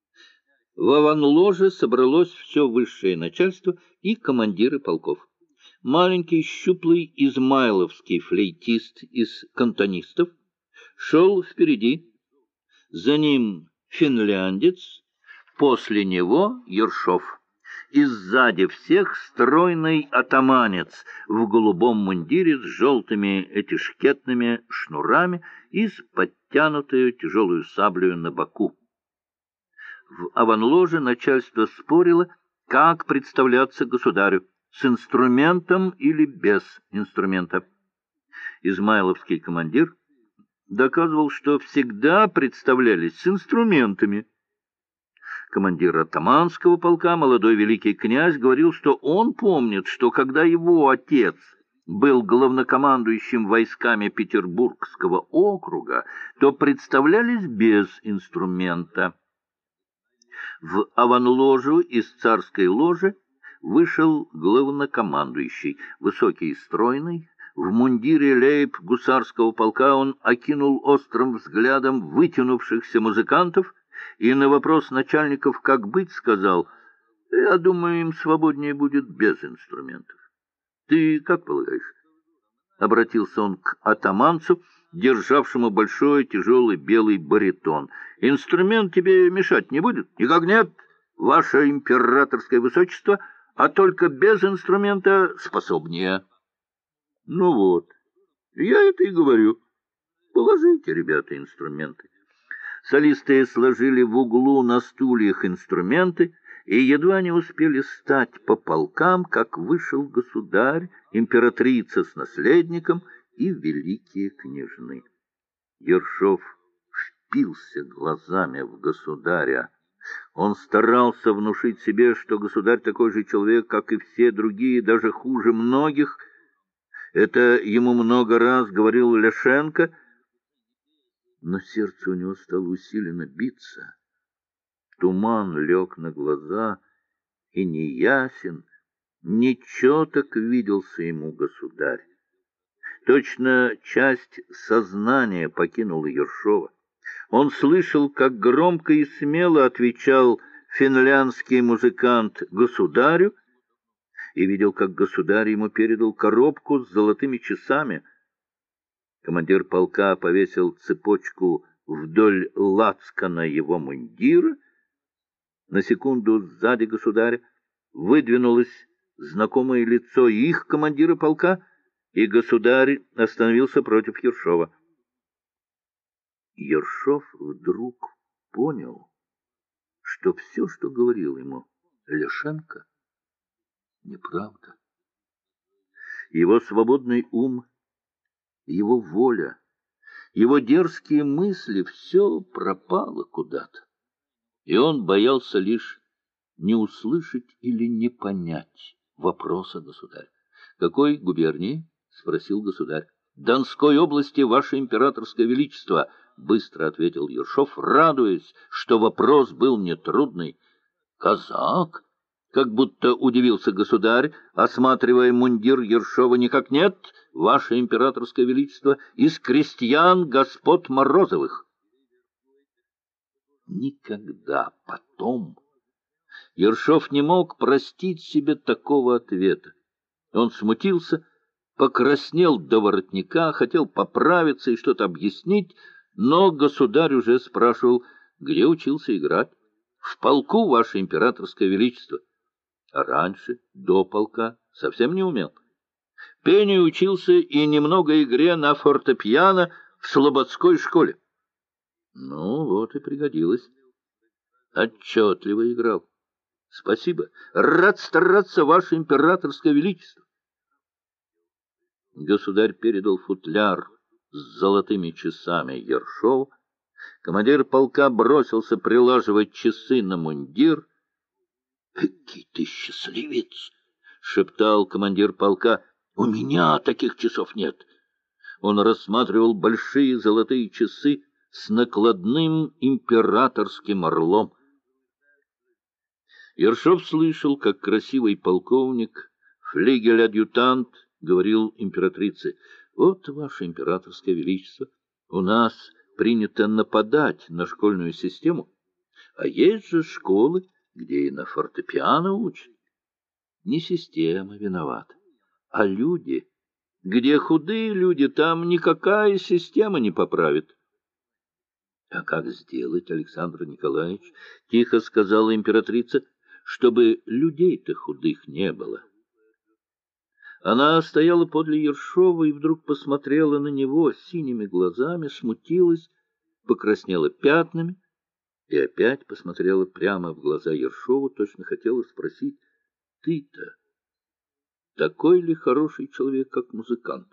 В аванложе собралось все высшее начальство и командиры полков. Маленький щуплый измайловский флейтист из кантонистов шел впереди, за ним финляндец, после него Ершов, и сзади всех стройный атаманец в голубом мундире с желтыми этишкетными шнурами и с подтянутую тяжелую саблею на боку. В аванложе начальство спорило, как представляться государю, с инструментом или без инструмента. Измайловский командир доказывал, что всегда представлялись с инструментами. Командир атаманского полка, молодой великий князь, говорил, что он помнит, что когда его отец был главнокомандующим войсками Петербургского округа, то представлялись без инструмента. В аванложу из царской ложи вышел главнокомандующий, высокий и стройный. В мундире лейб-гусарского полка он окинул острым взглядом вытянувшихся музыкантов и на вопрос начальников, как быть, сказал: «Я думаю, им свободнее будет без инструментов. Ты как полагаешь?» Обратился он к атаманцу, державшему большой тяжелый белый баритон. «Инструмент тебе мешать не будет?» «Никак нет, ваше императорское высочество, а только без инструмента способнее». «Ну вот, я это и говорю. Положите, ребята, инструменты». Солисты сложили в углу на стульях инструменты и едва не успели стать по полкам, как вышел государь, императрица с наследником и великие княжны. Ершов впился глазами в государя. Он старался внушить себе, что государь такой же человек, как и все другие, даже хуже многих. Это ему много раз говорил Ляшенко, но сердце у него стало усиленно биться. Туман лег на глаза, и неясен, нечеток виделся ему государь. Точно часть сознания покинула Ершова. Он слышал, как громко и смело отвечал финляндский музыкант государю, и видел, как государь ему передал коробку с золотыми часами. Командир полка повесил цепочку вдоль лацкана его мундира. На секунду сзади государя выдвинулось знакомое лицо их командира полка, и государь остановился против Ершова. Ершов вдруг понял, что все, что говорил ему Ляшенко, неправда. Его свободный ум, его воля, его дерзкие мысли — все пропало куда-то. И он боялся лишь не услышать или не понять вопроса государя. — Какой губернии? — спросил государь. — Донской области, ваше императорское величество, — быстро ответил Ершов, радуясь, что вопрос был нетрудный. — Казак? — как будто удивился государь, осматривая мундир Ершова. — Никак нет, ваше императорское величество, из крестьян господ Морозовых. Никогда потом Ершов не мог простить себе такого ответа. Он смутился, покраснел до воротника, хотел поправиться и что-то объяснить, но государь уже спрашивал, где учился играть. — В полку, ваше императорское величество. А раньше, до полка, совсем не умел. Пению учился и немного игре на фортепиано в слободской школе. Ну, вот и пригодилось. Отчетливо играл. Спасибо. Рад стараться, ваше императорское величество. Государь передал футляр с золотыми часами Ершову. Командир полка бросился прилаживать часы на мундир. — Экий ты счастливец! — шептал командир полка. — У меня таких часов нет. Он рассматривал большие золотые часы с накладным императорским орлом. Ершов слышал, как красивый полковник, флигель-адъютант, говорил императрице: «Вот, ваше императорское величество, у нас принято нападать на школьную систему, а есть же школы, где и на фортепиано учат. Не система виновата, а люди. Где худые люди, там никакая система не поправит». «А как сделать, Александр Николаевич?» — тихо сказала императрица, — «чтобы людей-то худых не было». Она стояла подле Ершова и вдруг посмотрела на него синими глазами, смутилась, покраснела пятнами и опять посмотрела прямо в глаза Ершову, точно хотела спросить: «Ты-то такой ли хороший человек, как музыкант?»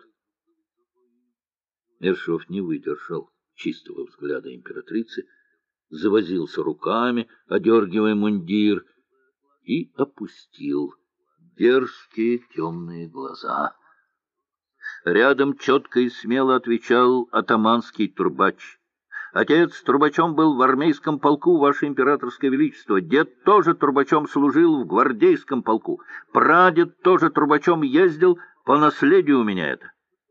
Ершов не выдержал чистого взгляда императрицы, завозился руками, одергивая мундир, и опустил дерзкие темные глаза. Рядом четко и смело отвечал атаманский трубач. «Отец трубачом был в армейском полку, ваше императорское величество. Дед тоже трубачом служил в гвардейском полку. Прадед тоже трубачом ездил, по наследию у меня это».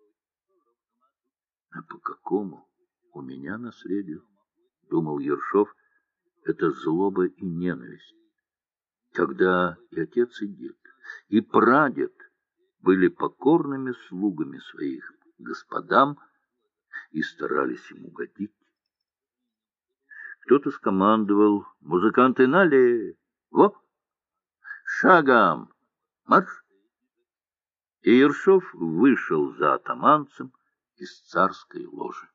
«А по какому у меня наследию?» — думал Ершов. «Это злоба и ненависть. Когда и отец, и дед, и прадед были покорными слугами своих господам и старались им угодить. Кто-то скомандовал: «Музыканты, нале! Во! Шагом! Марш!» И Ершов вышел за атаманцем из царской ложи.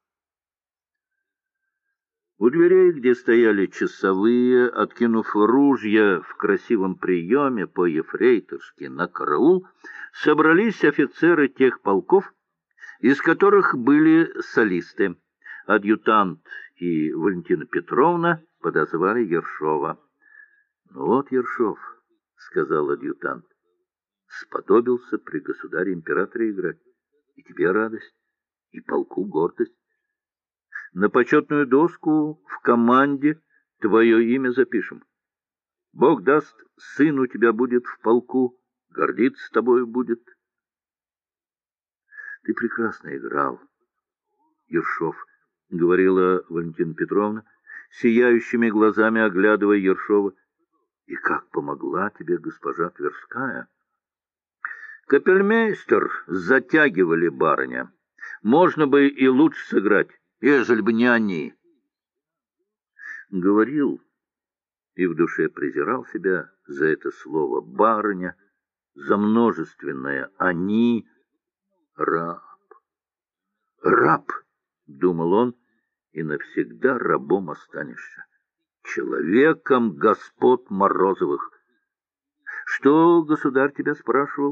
У дверей, где стояли часовые, откинув ружья в красивом приеме по-ефрейторски на караул, собрались офицеры тех полков, из которых были солисты. Адъютант и Валентина Петровна подозвали Ершова. — Ну вот, Ершов, — сказал адъютант, — сподобился при государе-императоре играть. И тебе радость, и полку гордость. На почетную доску в команде твое имя запишем. Бог даст, сын у тебя будет в полку, гордиться тобою будет. Ты прекрасно играл, Ершов, — говорила Валентина Петровна, сияющими глазами оглядывая Ершова. И как помогла тебе госпожа Тверская? Капельмейстер затягивали, барыня. Можно бы и лучше сыграть, ежели бы не они. Говорил и в душе презирал себя за это слово «барыня», за множественное «они». Раб, раб, — думал он, — и навсегда рабом останешься. Человеком господ Морозовых. Что государь тебя спрашивал?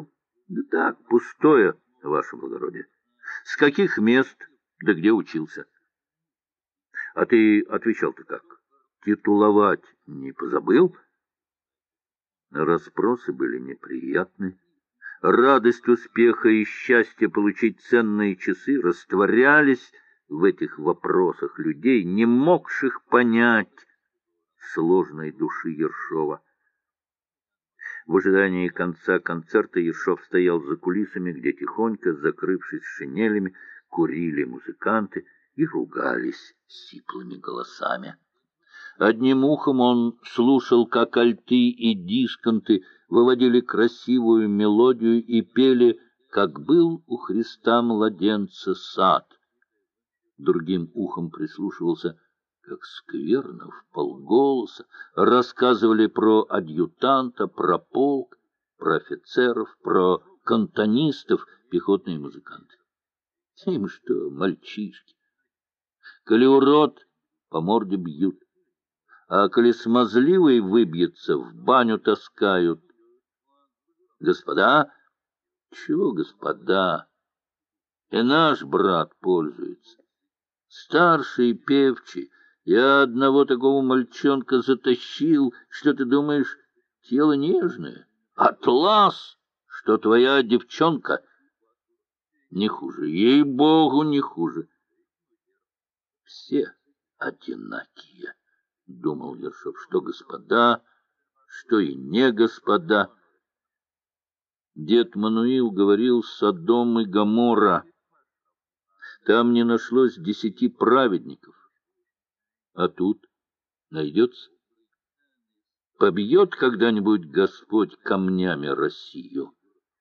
Да так, пустое, ваше благородие. С каких мест, да где учился? А ты отвечал-то как? Титуловать не позабыл? Расспросы были неприятны. Радость успеха и счастье получить ценные часы растворялись в этих вопросах людей, не могших понять сложной души Ершова. В ожидании конца концерта Ершов стоял за кулисами, где тихонько, закрывшись шинелями, курили музыканты и ругались сиплыми голосами. Одним ухом он слушал, как альты и дисконты выводили красивую мелодию и пели «Как был у Христа младенца сад». Другим ухом прислушивался, как скверно вполголоса рассказывали про адъютанта, про полк, про офицеров, про кантонистов, пехотные музыканты. Им что, мальчишки? Коли урод, по морде бьют, а коли смазливый выбьется, в баню таскают. Господа? Чего господа? И наш брат пользуется. Старший певчий, я одного такого мальчонка затащил, что ты думаешь, тело нежное? Атлас, что твоя девчонка. Не хуже, ей-богу, не хуже. Все одинакие, думал Ершов, что господа, что и не господа. Дед Мануил говорил Содом и Гоморра. Там не нашлось 10 праведников. А тут найдется. Побьет когда-нибудь Господь камнями Россию.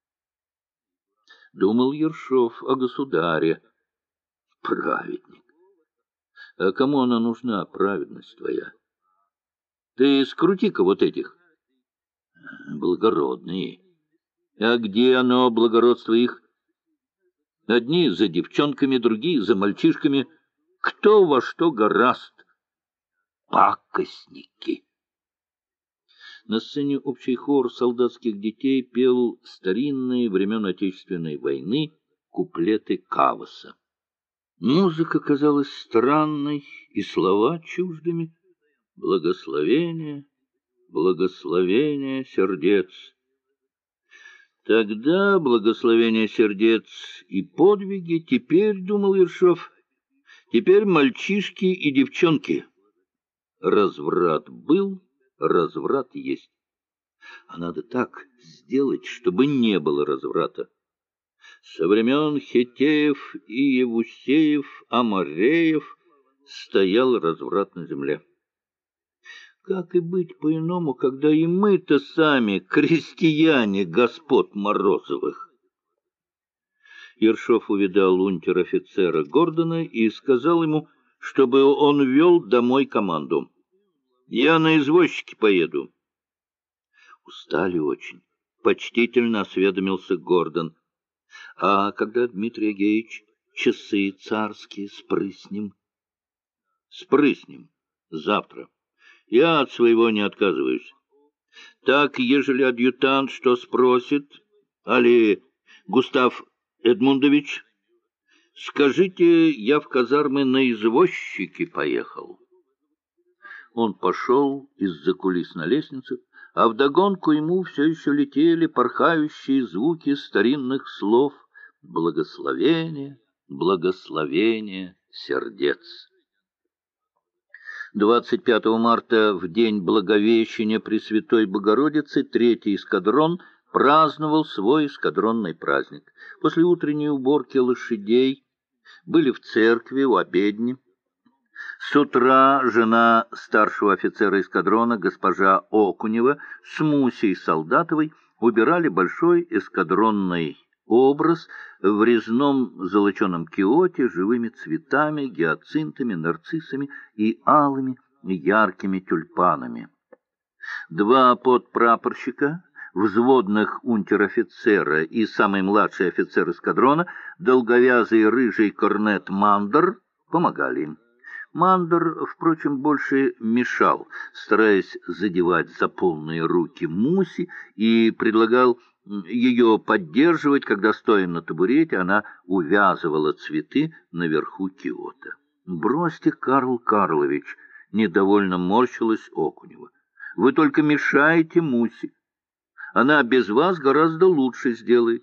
Думал Ершов о государе. Праведник. А кому она нужна, праведность твоя? Ты скрути-ка вот этих. Благородные. А где оно, благородство их? Одни за девчонками, другие за мальчишками. Кто во что гораст? Пакостники. На сцене общий хор солдатских детей пел старинные времен Отечественной войны куплеты Каваса. Музыка казалась странной, и слова чуждыми. Благословение, благословение сердец. Тогда благословение сердец и подвиги, теперь, думал Ершов, теперь мальчишки и девчонки. Разврат был, разврат есть. А надо так сделать, чтобы не было разврата. Со времен Хеттеев и Евусеев, Амореев стоял разврат на земле. Как и быть по-иному, когда и мы-то сами крестьяне господ Морозовых? Ершов увидал унтер-офицера Гордона и сказал ему, чтобы он вел домой команду. «Я на извозчике поеду». Устали очень. Почтительно осведомился Гордон. А когда, Дмитрий Агеич, часы царские спрыснем? Спрыснем. Завтра. Я от своего не отказываюсь. Так, ежели адъютант что спросит, али Густав Эдмундович, скажите, я в казармы на извозчике поехал. Он пошел из-за кулис на лестницу, а вдогонку ему все еще летели порхающие звуки старинных слов «Благословение, благословение сердец». 25 марта, в день Благовещения Пресвятой Богородицы, 3-й эскадрон праздновал свой эскадронный праздник. После утренней уборки лошадей были в церкви у обедни. С утра жена старшего офицера эскадрона, госпожа Окунева, с Мусей Солдатовой убирали большой эскадронный образ в резном золоченом киоте живыми цветами, гиацинтами, нарциссами и алыми яркими тюльпанами. 2 подпрапорщика, взводных унтер-офицера и самый младший офицер эскадрона, долговязый рыжий корнет Мандер, помогали им. Мандер, впрочем, больше мешал, стараясь задевать за полные руки Муси, и предлагал ее поддерживать, когда, стоя на табурете, она увязывала цветы наверху киота. «Бросьте, Карл Карлович!» — недовольно морщилась Окунева. «Вы только мешаете Мусе. Она без вас гораздо лучше сделает».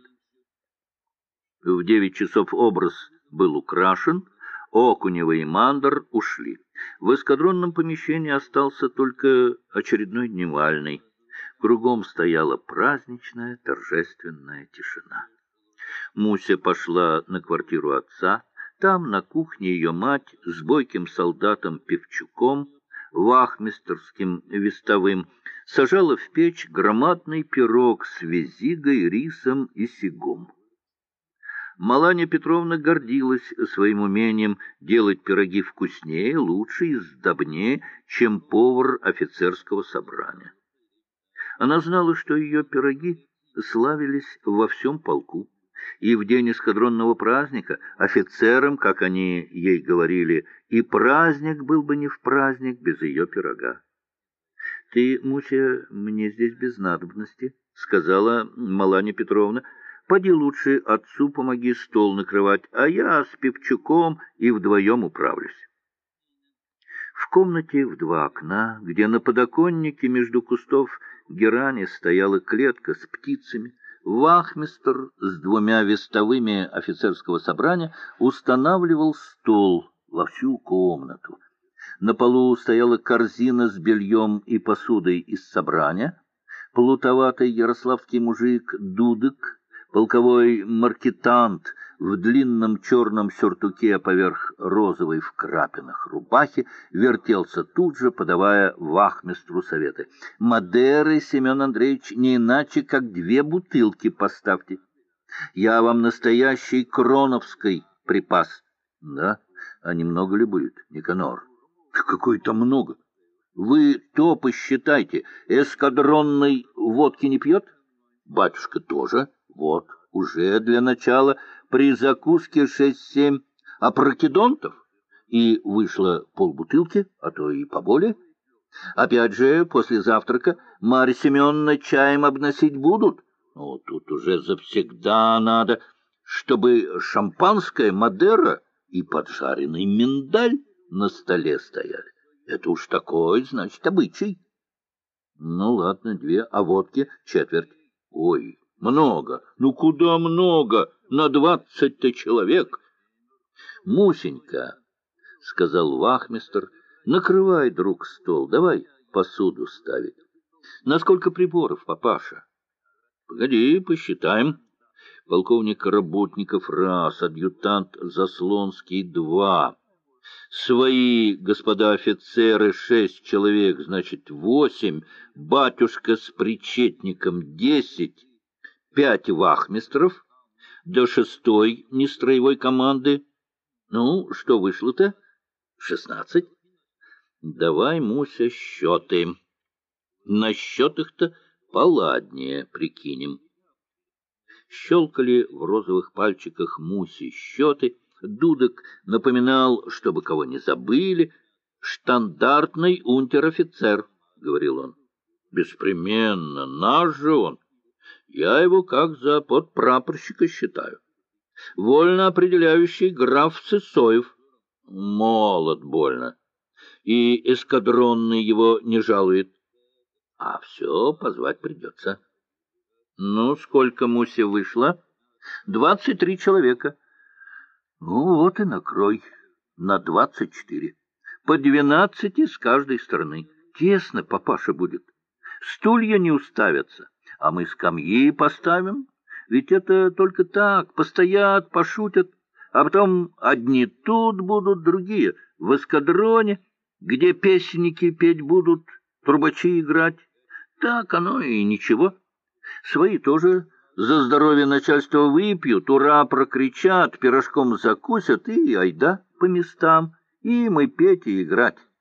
В 9 часов образ был украшен, Окунева и Мандр ушли. В эскадронном помещении остался только очередной дневальный. Кругом стояла праздничная торжественная тишина. Муся пошла на квартиру отца. Там на кухне ее мать с бойким солдатом Певчуком, вахмистерским вестовым, сажала в печь громадный пирог с визигой, рисом и сигом. Маланья Петровна гордилась своим умением делать пироги вкуснее, лучше и сдобнее, чем повар офицерского собрания. Она знала, что ее пироги славились во всем полку, и в день эскадронного праздника офицерам, как они ей говорили, и праздник был бы не в праздник без ее пирога. — Ты, Муся, мне здесь без надобности, — сказала Маланья Петровна. — Поди лучше отцу помоги стол накрывать, а я с Певчуком и вдвоем управлюсь. В комнате в 2 окна, где на подоконнике между кустов герани стояла клетка с птицами, вахмистр с 2 вестовыми офицерского собрания устанавливал стол во всю комнату. На полу стояла корзина с бельем и посудой из собрания. Плутоватый ярославский мужик Дудок, полковой маркетант в длинном черном сюртуке поверх розовой в крапинах рубахи, вертелся тут же, подавая вахмистру советы. «Мадеры, Семен Андреевич, не иначе, как 2 бутылки поставьте. Я вам настоящий кроновской припас». «Да? А немного ли будет, Никанор?» «Какой-то много. Вы то посчитайте, эскадронной водки не пьет?» «Батюшка тоже. Вот, уже для начала при закуске 6-7 опрокидонтов, и вышло полбутылки, а то и поболее. Опять же, после завтрака Марья Семеновна чаем обносить будут. Ну, тут уже завсегда надо, чтобы шампанское, Мадера и поджаренный миндаль на столе стояли. Это уж такой, значит, обычай». «Ну, ладно, 2, а водки четверть». «Ой, много! Ну, куда много? На 20-то человек!» «Мусенька, — сказал вахмистр, — накрывай, друг, стол, давай посуду ставить. На сколько приборов, папаша?» «Погоди, посчитаем. Полковник Работников — раз, адъютант Заслонский — 2. Свои, господа офицеры, 6 человек, значит, 8, батюшка с причетником 10, 5 вахмистров, до 6-й нестроевой команды. Ну, что вышло-то? 16. Давай, Муся, счеты. На счетах-то поладнее прикинем. Щелкали в розовых пальчиках Муси счеты. Дудок напоминал, чтобы кого не забыли. «Штандартный унтер-офицер», — говорил он. «Беспременно, наш же он. Я его как за подпрапорщика считаю. Вольно определяющий граф Сысоев. Молод больно. И эскадронный его не жалует. А все позвать придется». «Ну, сколько Мусе вышло?» 23 человека. «Ну, вот и накрой на 24. По 12 с каждой стороны. Тесно, папаша, будет. Стулья не уставятся, а мы скамьи поставим. Ведь это только так, постоят, пошутят, а потом одни тут будут, другие в эскадроне, где песенники петь будут, трубачи играть. Так оно и ничего. Свои тоже за здоровье начальства выпьют, ура прокричат, пирожком закусят и айда по местам, и мы петь и играть».